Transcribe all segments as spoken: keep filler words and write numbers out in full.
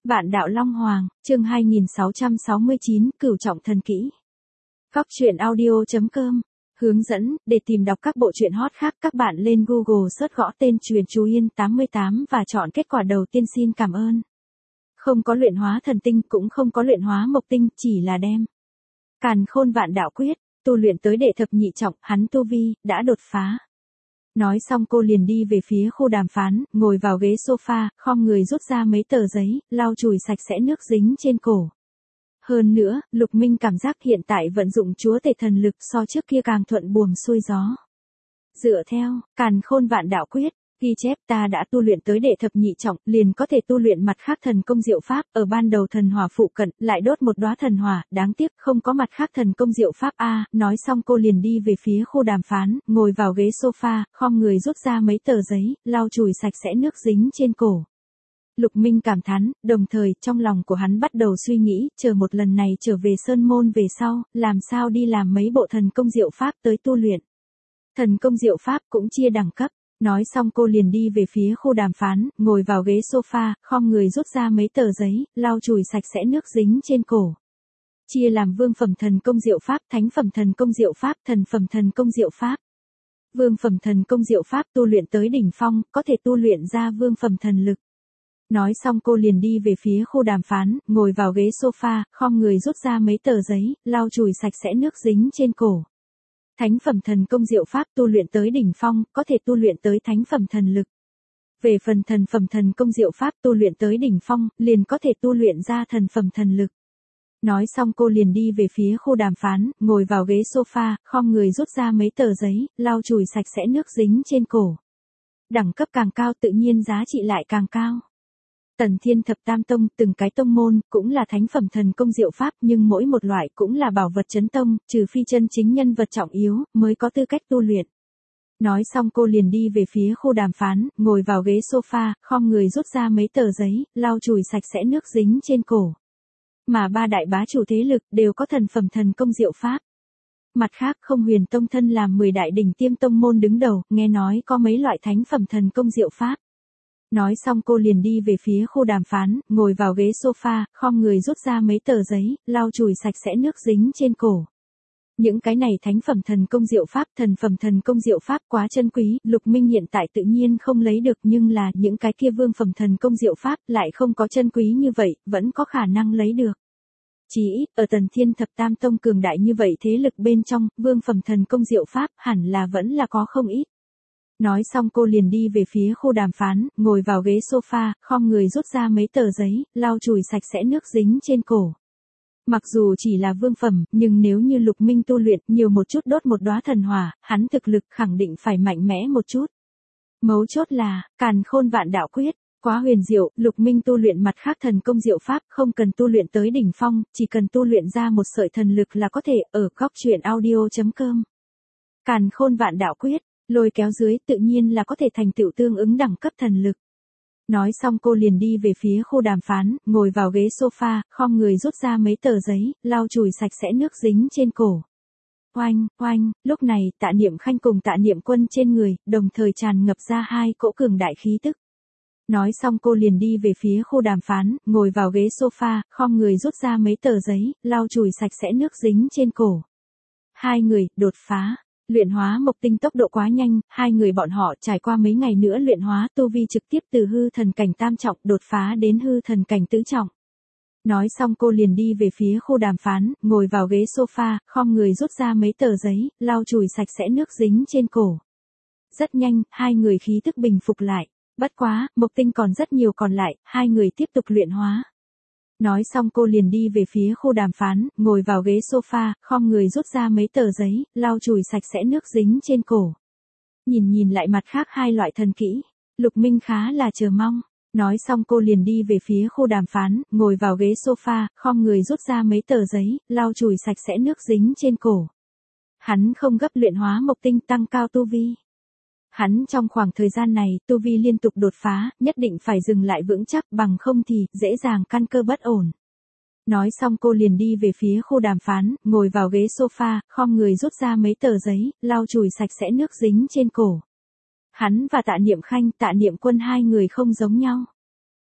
Vạn đạo Long Hoàng, chương hai nghìn sáu trăm sáu mươi chín, Cửu trọng thần kỹ. Góc truyện audio chấm com. Hướng dẫn, để tìm đọc các bộ truyện hot khác các bạn lên Google search gõ tên Truyện Chú Yên tám mươi tám và chọn kết quả đầu tiên. Xin cảm ơn. Không có luyện hóa thần tinh cũng không có luyện hóa mộc tinh, chỉ là đem Càn Khôn Vạn Đạo Quyết tu luyện tới đệ thập nhị trọng, hắn tu vi đã đột phá. Nói xong cô liền đi về phía khu đàm phán, ngồi vào ghế sofa, khom người rút ra mấy tờ giấy, lau chùi sạch sẽ nước dính trên cổ. Hơn nữa, Lục Minh cảm giác hiện tại vận dụng chúa tể thần lực so trước kia càng thuận buồm xuôi gió. Dựa theo Càn Khôn Vạn Đạo Quyết, ghi chép ta đã tu luyện tới đệ thập nhị trọng, liền có thể tu luyện mặt khác thần công diệu pháp, ở ban đầu thần hỏa phụ cận, lại đốt một đóa thần hỏa, đáng tiếc không có mặt khác thần công diệu pháp a. Nói xong cô liền đi về phía khu đàm phán, ngồi vào ghế sofa, khom người rút ra mấy tờ giấy, lau chùi sạch sẽ nước dính trên cổ. Lục Minh cảm thán, đồng thời trong lòng của hắn bắt đầu suy nghĩ, chờ một lần này trở về Sơn Môn về sau, làm sao đi làm mấy bộ thần công diệu pháp tới tu luyện. Thần công diệu pháp cũng chia đẳng cấp. Nói xong cô liền đi về phía khu đàm phán, ngồi vào ghế sofa, khom người rút ra mấy tờ giấy, lau chùi sạch sẽ nước dính trên cổ. Chia làm vương phẩm thần công diệu pháp, thánh phẩm thần công diệu pháp, thần phẩm thần công diệu pháp. Vương phẩm thần công diệu pháp tu luyện tới đỉnh phong, có thể tu luyện ra vương phẩm thần lực. Nói xong cô liền đi về phía khu đàm phán, ngồi vào ghế sofa, khom người rút ra mấy tờ giấy, lau chùi sạch sẽ nước dính trên cổ. Thánh phẩm thần công diệu pháp tu luyện tới đỉnh phong, có thể tu luyện tới thánh phẩm thần lực. Về phần thần phẩm thần công diệu pháp tu luyện tới đỉnh phong, liền có thể tu luyện ra thần phẩm thần lực. Nói xong cô liền đi về phía khu đàm phán, ngồi vào ghế sofa, khom người rút ra mấy tờ giấy, lau chùi sạch sẽ nước dính trên cổ. Đẳng cấp càng cao tự nhiên giá trị lại càng cao. Tần Thiên Thập Tam Tông, từng cái tông môn, cũng là thánh phẩm thần công diệu pháp, nhưng mỗi một loại cũng là bảo vật chấn tông, trừ phi chân chính nhân vật trọng yếu, mới có tư cách tu luyện. Nói xong cô liền đi về phía khu đàm phán, ngồi vào ghế sofa, khom người rút ra mấy tờ giấy, lau chùi sạch sẽ nước dính trên cổ. Mà ba đại bá chủ thế lực đều có thần phẩm thần công diệu pháp. Mặt khác Không Huyền Tông thân làm mười đại đỉnh tiêm tông môn đứng đầu, nghe nói có mấy loại thánh phẩm thần công diệu pháp. Nói xong cô liền đi về phía khu đàm phán, ngồi vào ghế sofa, khom người rút ra mấy tờ giấy, lau chùi sạch sẽ nước dính trên cổ. Những cái này thánh phẩm thần công diệu pháp, thần phẩm thần công diệu pháp quá chân quý, Lục Minh hiện tại tự nhiên không lấy được, nhưng là những cái kia vương phẩm thần công diệu pháp lại không có chân quý như vậy, vẫn có khả năng lấy được. Chỉ ít, ở Tần Thiên Thập Tam Tông cường đại như vậy thế lực bên trong, vương phẩm thần công diệu pháp hẳn là vẫn là có không ít. Nói xong cô liền đi về phía khu đàm phán, ngồi vào ghế sofa, khom người rút ra mấy tờ giấy, lau chùi sạch sẽ nước dính trên cổ. Mặc dù chỉ là vương phẩm, nhưng nếu như Lục Minh tu luyện nhiều một chút đốt một đóa thần hỏa, hắn thực lực khẳng định phải mạnh mẽ một chút. Mấu chốt là, Càn Khôn Vạn Đạo Quyết, quá huyền diệu, Lục Minh tu luyện mặt khác thần công diệu pháp, không cần tu luyện tới đỉnh phong, chỉ cần tu luyện ra một sợi thần lực là có thể, ở góc truyện audio chấm com. Càn Khôn Vạn Đạo Quyết, lôi kéo dưới tự nhiên là có thể thành tựu tương ứng đẳng cấp thần lực. Nói xong cô liền đi về phía khu đàm phán, ngồi vào ghế sofa, khom người rút ra mấy tờ giấy, lau chùi sạch sẽ nước dính trên cổ. Oanh, oanh, lúc này Tạ Niệm Khanh cùng Tạ Niệm Quân trên người, đồng thời tràn ngập ra hai cỗ cường đại khí tức. Nói xong cô liền đi về phía khu đàm phán, ngồi vào ghế sofa, khom người rút ra mấy tờ giấy, lau chùi sạch sẽ nước dính trên cổ. Hai người, đột phá. Luyện hóa mộc tinh tốc độ quá nhanh, hai người bọn họ trải qua mấy ngày nữa luyện hóa tu vi trực tiếp từ hư thần cảnh tam trọng đột phá đến hư thần cảnh tứ trọng. Nói xong cô liền đi về phía khu đàm phán, ngồi vào ghế sofa, khom người rút ra mấy tờ giấy, lau chùi sạch sẽ nước dính trên cổ. Rất nhanh, hai người khí tức bình phục lại. Bất quá, mộc tinh còn rất nhiều còn lại, hai người tiếp tục luyện hóa. Nói xong cô liền đi về phía khu đàm phán, ngồi vào ghế sofa, khom người rút ra mấy tờ giấy, lau chùi sạch sẽ nước dính trên cổ. Nhìn nhìn lại mặt khác hai loại thần kỹ, Lục Minh khá là chờ mong. Nói xong cô liền đi về phía khu đàm phán, ngồi vào ghế sofa, khom người rút ra mấy tờ giấy, lau chùi sạch sẽ nước dính trên cổ. Hắn không gấp luyện hóa mộc tinh tăng cao tu vi. Hắn trong khoảng thời gian này, tu vi liên tục đột phá, nhất định phải dừng lại vững chắc, bằng không thì, dễ dàng căn cơ bất ổn. Nói xong cô liền đi về phía khu đàm phán, ngồi vào ghế sofa, khom người rút ra mấy tờ giấy, lau chùi sạch sẽ nước dính trên cổ. Hắn và Tạ Niệm Khanh, Tạ Niệm Quân hai người không giống nhau.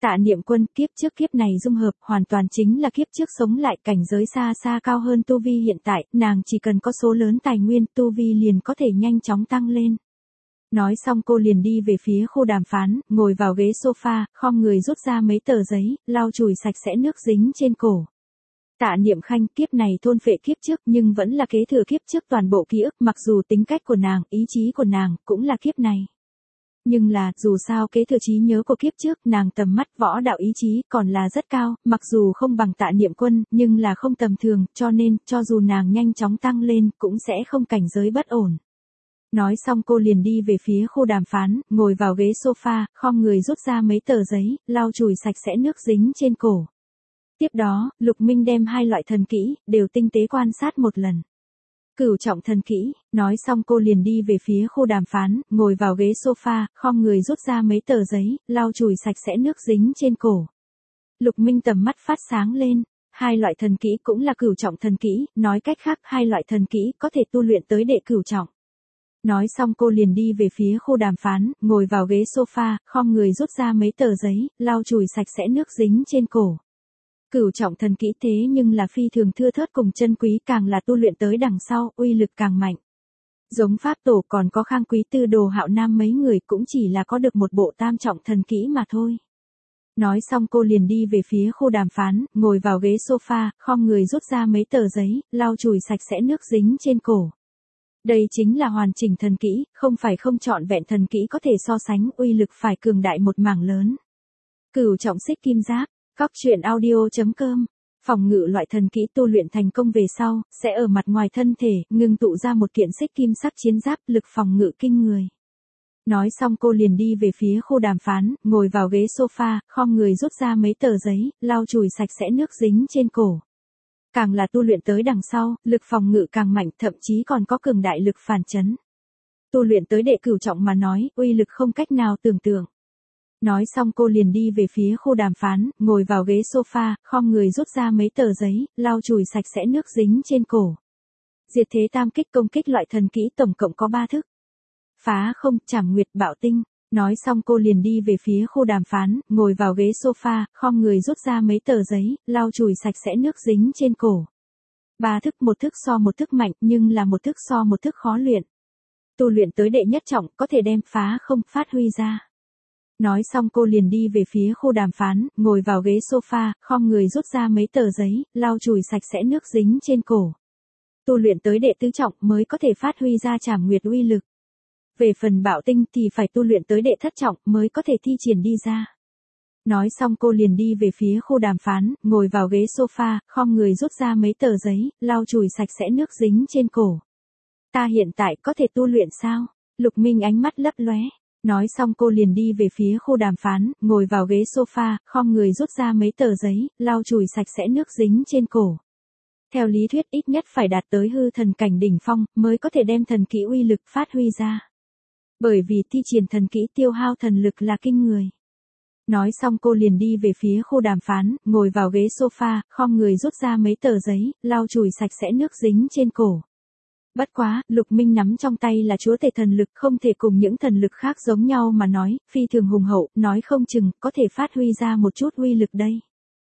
Tạ Niệm Quân, kiếp trước kiếp này dung hợp, hoàn toàn chính là kiếp trước sống lại cảnh giới xa xa cao hơn tu vi hiện tại, nàng chỉ cần có số lớn tài nguyên, tu vi liền có thể nhanh chóng tăng lên. Nói xong cô liền đi về phía khu đàm phán, ngồi vào ghế sofa, khom người rút ra mấy tờ giấy, lau chùi sạch sẽ nước dính trên cổ. Tạ Niệm Khanh, kiếp này thôn phệ kiếp trước nhưng vẫn là kế thừa kiếp trước toàn bộ ký ức, mặc dù tính cách của nàng, ý chí của nàng, cũng là kiếp này. Nhưng là, dù sao kế thừa trí nhớ của kiếp trước, nàng tầm mắt võ đạo ý chí còn là rất cao, mặc dù không bằng Tạ Niệm Quân, nhưng là không tầm thường, cho nên, cho dù nàng nhanh chóng tăng lên, cũng sẽ không cảnh giới bất ổn. Nói xong cô liền đi về phía khu đàm phán, ngồi vào ghế sofa, khom người rút ra mấy tờ giấy, lau chùi sạch sẽ nước dính trên cổ. Tiếp đó, Lục Minh đem hai loại thần kỹ, đều tinh tế quan sát một lần. Cửu trọng thần kỹ, nói xong cô liền đi về phía khu đàm phán, ngồi vào ghế sofa, khom người rút ra mấy tờ giấy, lau chùi sạch sẽ nước dính trên cổ. Lục Minh tầm mắt phát sáng lên, hai loại thần kỹ cũng là cửu trọng thần kỹ, nói cách khác hai loại thần kỹ có thể tu luyện tới đệ cửu trọng. Nói xong cô liền đi về phía khu đàm phán, ngồi vào ghế sofa, khom người rút ra mấy tờ giấy, lau chùi sạch sẽ nước dính trên cổ. Cửu trọng thần kỹ thế nhưng là phi thường thưa thớt cùng chân quý, càng là tu luyện tới đằng sau, uy lực càng mạnh. Giống Pháp Tổ còn có Khang Quý Tư Đồ Hạo Nam mấy người cũng chỉ là có được một bộ tam trọng thần kỹ mà thôi. Nói xong cô liền đi về phía khu đàm phán, ngồi vào ghế sofa, khom người rút ra mấy tờ giấy, lau chùi sạch sẽ nước dính trên cổ. Đây chính là hoàn chỉnh thần kỹ, không phải không trọn vẹn thần kỹ có thể so sánh, uy lực phải cường đại một mảng lớn. Cửu trọng xích kim giáp, Cóc truyện audio chấm com. Phòng ngự loại thần kỹ tu luyện thành công về sau, sẽ ở mặt ngoài thân thể, ngưng tụ ra một kiện xích kim sắc chiến giáp, lực phòng ngự kinh người. Nói xong cô liền đi về phía khu đàm phán, ngồi vào ghế sofa, khom người rút ra mấy tờ giấy, lau chùi sạch sẽ nước dính trên cổ. Càng là tu luyện tới đằng sau, lực phòng ngự càng mạnh, thậm chí còn có cường đại lực phản chấn. Tu luyện tới đệ cửu trọng mà nói, uy lực không cách nào tưởng tượng. Nói xong cô liền đi về phía khu đàm phán, ngồi vào ghế sofa, khom người rút ra mấy tờ giấy, lau chùi sạch sẽ nước dính trên cổ. Diệt thế tam kích công kích loại thần kỹ tổng cộng có ba thức. Phá không, trảm nguyệt, bạo tinh. Nói xong cô liền đi về phía khu đàm phán, ngồi vào ghế sofa, khom người rút ra mấy tờ giấy, lau chùi sạch sẽ nước dính trên cổ. Ba thức, một thức so một thức mạnh, nhưng là một thức so một thức khó luyện. Tu luyện tới đệ nhất trọng, có thể đem phá không phát huy ra. Nói xong cô liền đi về phía khu đàm phán, ngồi vào ghế sofa, khom người rút ra mấy tờ giấy, lau chùi sạch sẽ nước dính trên cổ. Tu luyện tới đệ tứ trọng mới có thể phát huy ra trảm nguyệt uy lực. Về phần bạo tinh thì phải tu luyện tới đệ thất trọng mới có thể thi triển đi ra. Nói xong cô liền đi về phía khu đàm phán, ngồi vào ghế sofa, khom người rút ra mấy tờ giấy, lau chùi sạch sẽ nước dính trên cổ. Ta hiện tại có thể tu luyện sao? Lục Minh ánh mắt lấp lóe. Nói xong cô liền đi về phía khu đàm phán, ngồi vào ghế sofa, khom người rút ra mấy tờ giấy, lau chùi sạch sẽ nước dính trên cổ. Theo lý thuyết ít nhất phải đạt tới hư thần cảnh đỉnh phong, mới có thể đem thần kỹ uy lực phát huy ra. Bởi vì thi triển thần kỹ tiêu hao thần lực là kinh người. Nói xong cô liền đi về phía khu đàm phán, ngồi vào ghế sofa, khom người rút ra mấy tờ giấy, lau chùi sạch sẽ nước dính trên cổ. Bất quá, Lục Minh nắm trong tay là chúa tể thần lực, không thể cùng những thần lực khác giống nhau mà nói, phi thường hùng hậu, nói không chừng, có thể phát huy ra một chút uy lực đây.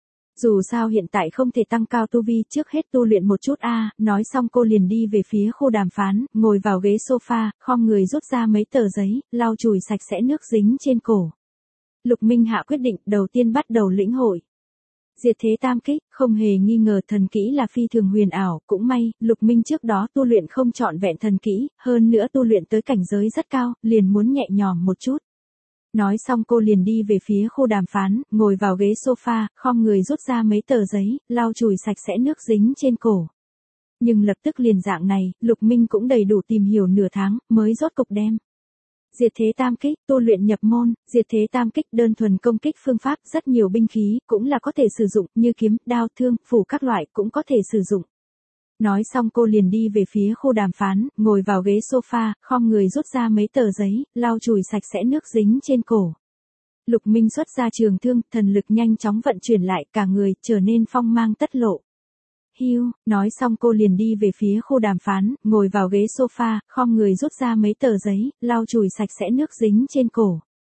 Dù sao hiện tại không thể tăng cao tu vi, trước hết tu luyện một chút a. À, nói xong cô liền đi về phía khu đàm phán, ngồi vào ghế sofa, khom người rút ra mấy tờ giấy, lau chùi sạch sẽ nước dính trên cổ. Lục Minh hạ quyết định, đầu tiên bắt đầu lĩnh hội. Diệt thế tam kích, không hề nghi ngờ thần kỹ là phi thường huyền ảo, cũng may, Lục Minh trước đó tu luyện không trọn vẹn thần kỹ, hơn nữa tu luyện tới cảnh giới rất cao, liền muốn nhẹ nhõm một chút. Nói xong cô liền đi về phía khu đàm phán, ngồi vào ghế sofa, khom người rút ra mấy tờ giấy, lau chùi sạch sẽ nước dính trên cổ. Nhưng lập tức liền dạng này, Lục Minh cũng đầy đủ tìm hiểu nửa tháng, mới rốt cục đem. Diệt thế tam kích, tu luyện nhập môn, diệt thế tam kích đơn thuần công kích phương pháp, rất nhiều binh khí, cũng là có thể sử dụng, như kiếm, đao, thương, phủ các loại, cũng có thể sử dụng. Nói xong cô liền đi về phía khu đàm phán, ngồi vào ghế sofa, khom người rút ra mấy tờ giấy, lau chùi sạch sẽ nước dính trên cổ. Lục Minh xuất ra trường thương, thần lực nhanh chóng vận chuyển lại, cả người, trở nên phong mang tất lộ. Hiu, nói xong cô liền đi về phía khu đàm phán, ngồi vào ghế sofa, khom người rút ra mấy tờ giấy, lau chùi sạch sẽ nước dính trên cổ.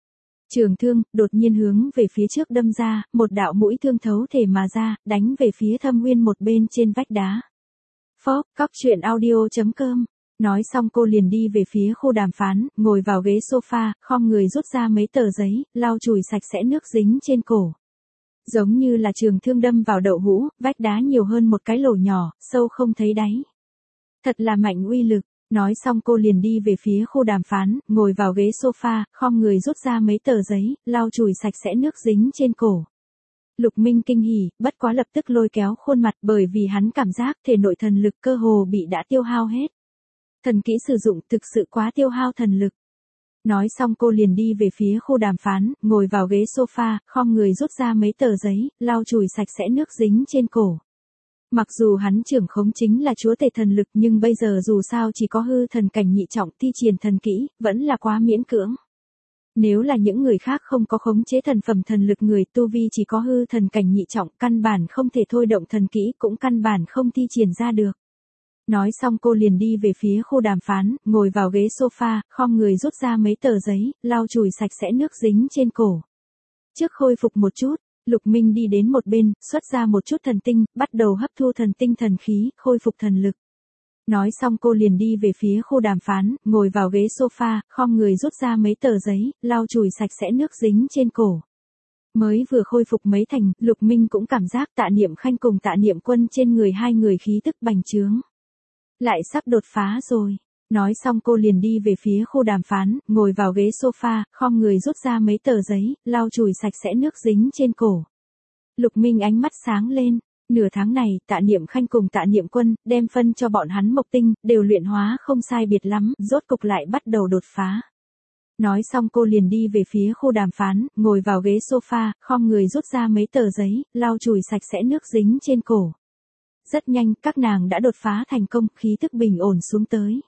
Trường thương, đột nhiên hướng về phía trước đâm ra, một đạo mũi thương thấu thể mà ra, đánh về phía Thâm Uyên một bên trên vách đá. Phốc, cóc truyện audio.com. Nói xong cô liền đi về phía khu đàm phán, ngồi vào ghế sofa, khom người rút ra mấy tờ giấy, lau chùi sạch sẽ nước dính trên cổ. Giống như là trường thương đâm vào đậu hũ, vách đá nhiều hơn một cái lỗ nhỏ, sâu không thấy đáy. Thật là mạnh uy lực. Nói xong cô liền đi về phía khu đàm phán, ngồi vào ghế sofa, khom người rút ra mấy tờ giấy, lau chùi sạch sẽ nước dính trên cổ. Lục Minh kinh hỉ, bất quá lập tức lôi kéo khuôn mặt bởi vì hắn cảm giác thể nội thần lực cơ hồ bị đã tiêu hao hết. Thần kỹ sử dụng thực sự quá tiêu hao thần lực. Nói xong cô liền đi về phía khu đàm phán, ngồi vào ghế sofa, khom người rút ra mấy tờ giấy, lau chùi sạch sẽ nước dính trên cổ. Mặc dù hắn trưởng khống chính là chúa tể thần lực nhưng bây giờ dù sao chỉ có hư thần cảnh nhị trọng thi triển thần kỹ, vẫn là quá miễn cưỡng. Nếu là những người khác không có khống chế thần phẩm thần lực người tu vi chỉ có hư thần cảnh nhị trọng căn bản không thể thôi động thần kỹ cũng căn bản không thi triển ra được. Nói xong cô liền đi về phía khu đàm phán, ngồi vào ghế sofa, khom người rút ra mấy tờ giấy, lau chùi sạch sẽ nước dính trên cổ. Trước khôi phục một chút, Lục Minh đi đến một bên, xuất ra một chút thần tinh, bắt đầu hấp thu thần tinh thần khí, khôi phục thần lực. Nói xong cô liền đi về phía khu đàm phán, ngồi vào ghế sofa, khom người rút ra mấy tờ giấy, lau chùi sạch sẽ nước dính trên cổ. Mới vừa khôi phục mấy thành, Lục Minh cũng cảm giác Tạ Niệm Khanh cùng Tạ Niệm Quân trên người hai người khí tức bành trướng. Lại sắp đột phá rồi. Nói xong cô liền đi về phía khu đàm phán, ngồi vào ghế sofa, khom người rút ra mấy tờ giấy, lau chùi sạch sẽ nước dính trên cổ. Lục Minh ánh mắt sáng lên. Nửa tháng này, Tạ Niệm Khanh cùng Tạ Niệm Quân, đem phân cho bọn hắn mộc tinh, đều luyện hóa không sai biệt lắm, rốt cục lại bắt đầu đột phá. Nói xong cô liền đi về phía khu đàm phán, ngồi vào ghế sofa, khom người rút ra mấy tờ giấy, lau chùi sạch sẽ nước dính trên cổ. Rất nhanh, các nàng đã đột phá thành công, khí thức bình ổn xuống tới.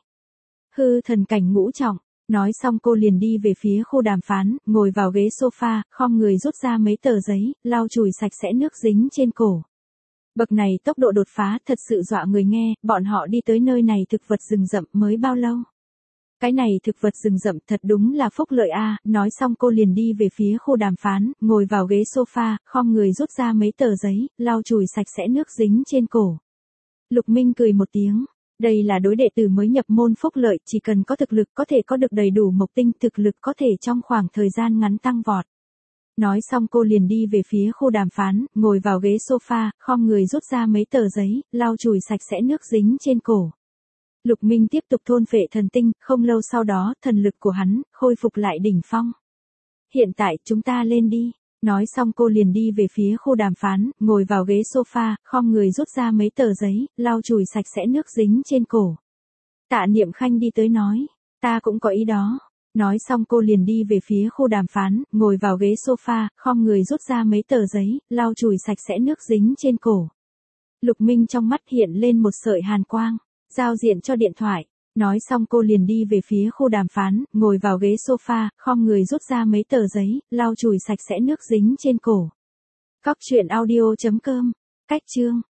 Hư thần cảnh ngũ trọng. Nói xong cô liền đi về phía khu đàm phán, ngồi vào ghế sofa, khom người rút ra mấy tờ giấy, lau chùi sạch sẽ nước dính trên cổ. Bậc này tốc độ đột phá thật sự dọa người nghe, bọn họ đi tới nơi này thực vật rừng rậm mới bao lâu. Cái này thực vật rừng rậm thật đúng là phúc lợi a. Nói xong cô liền đi về phía khu đàm phán, ngồi vào ghế sofa, khom người rút ra mấy tờ giấy, lau chùi sạch sẽ nước dính trên cổ. Lục Minh cười một tiếng. Đây là đối đệ tử mới nhập môn phúc lợi, chỉ cần có thực lực có thể có được đầy đủ mộc tinh, thực lực có thể trong khoảng thời gian ngắn tăng vọt. Nói xong cô liền đi về phía khu đàm phán, ngồi vào ghế sofa, khom người rút ra mấy tờ giấy, lau chùi sạch sẽ nước dính trên cổ. Lục Minh tiếp tục thôn phệ thần tinh, không lâu sau đó, thần lực của hắn, khôi phục lại đỉnh phong. Hiện tại, chúng ta lên đi. Nói xong cô liền đi về phía khu đàm phán, ngồi vào ghế sofa, khom người rút ra mấy tờ giấy, lau chùi sạch sẽ nước dính trên cổ. Tạ Niệm Khanh đi tới nói, ta cũng có ý đó. Nói xong cô liền đi về phía khu đàm phán, ngồi vào ghế sofa, khom người rút ra mấy tờ giấy, lau chùi sạch sẽ nước dính trên cổ. Lục Minh trong mắt hiện lên một sợi hàn quang, giao diện cho điện thoại. Nói xong cô liền đi về phía khu đàm phán, ngồi vào ghế sofa, khom người rút ra mấy tờ giấy, lau chùi sạch sẽ nước dính trên cổ. Cóc truyện audio chấm com. Cách chương.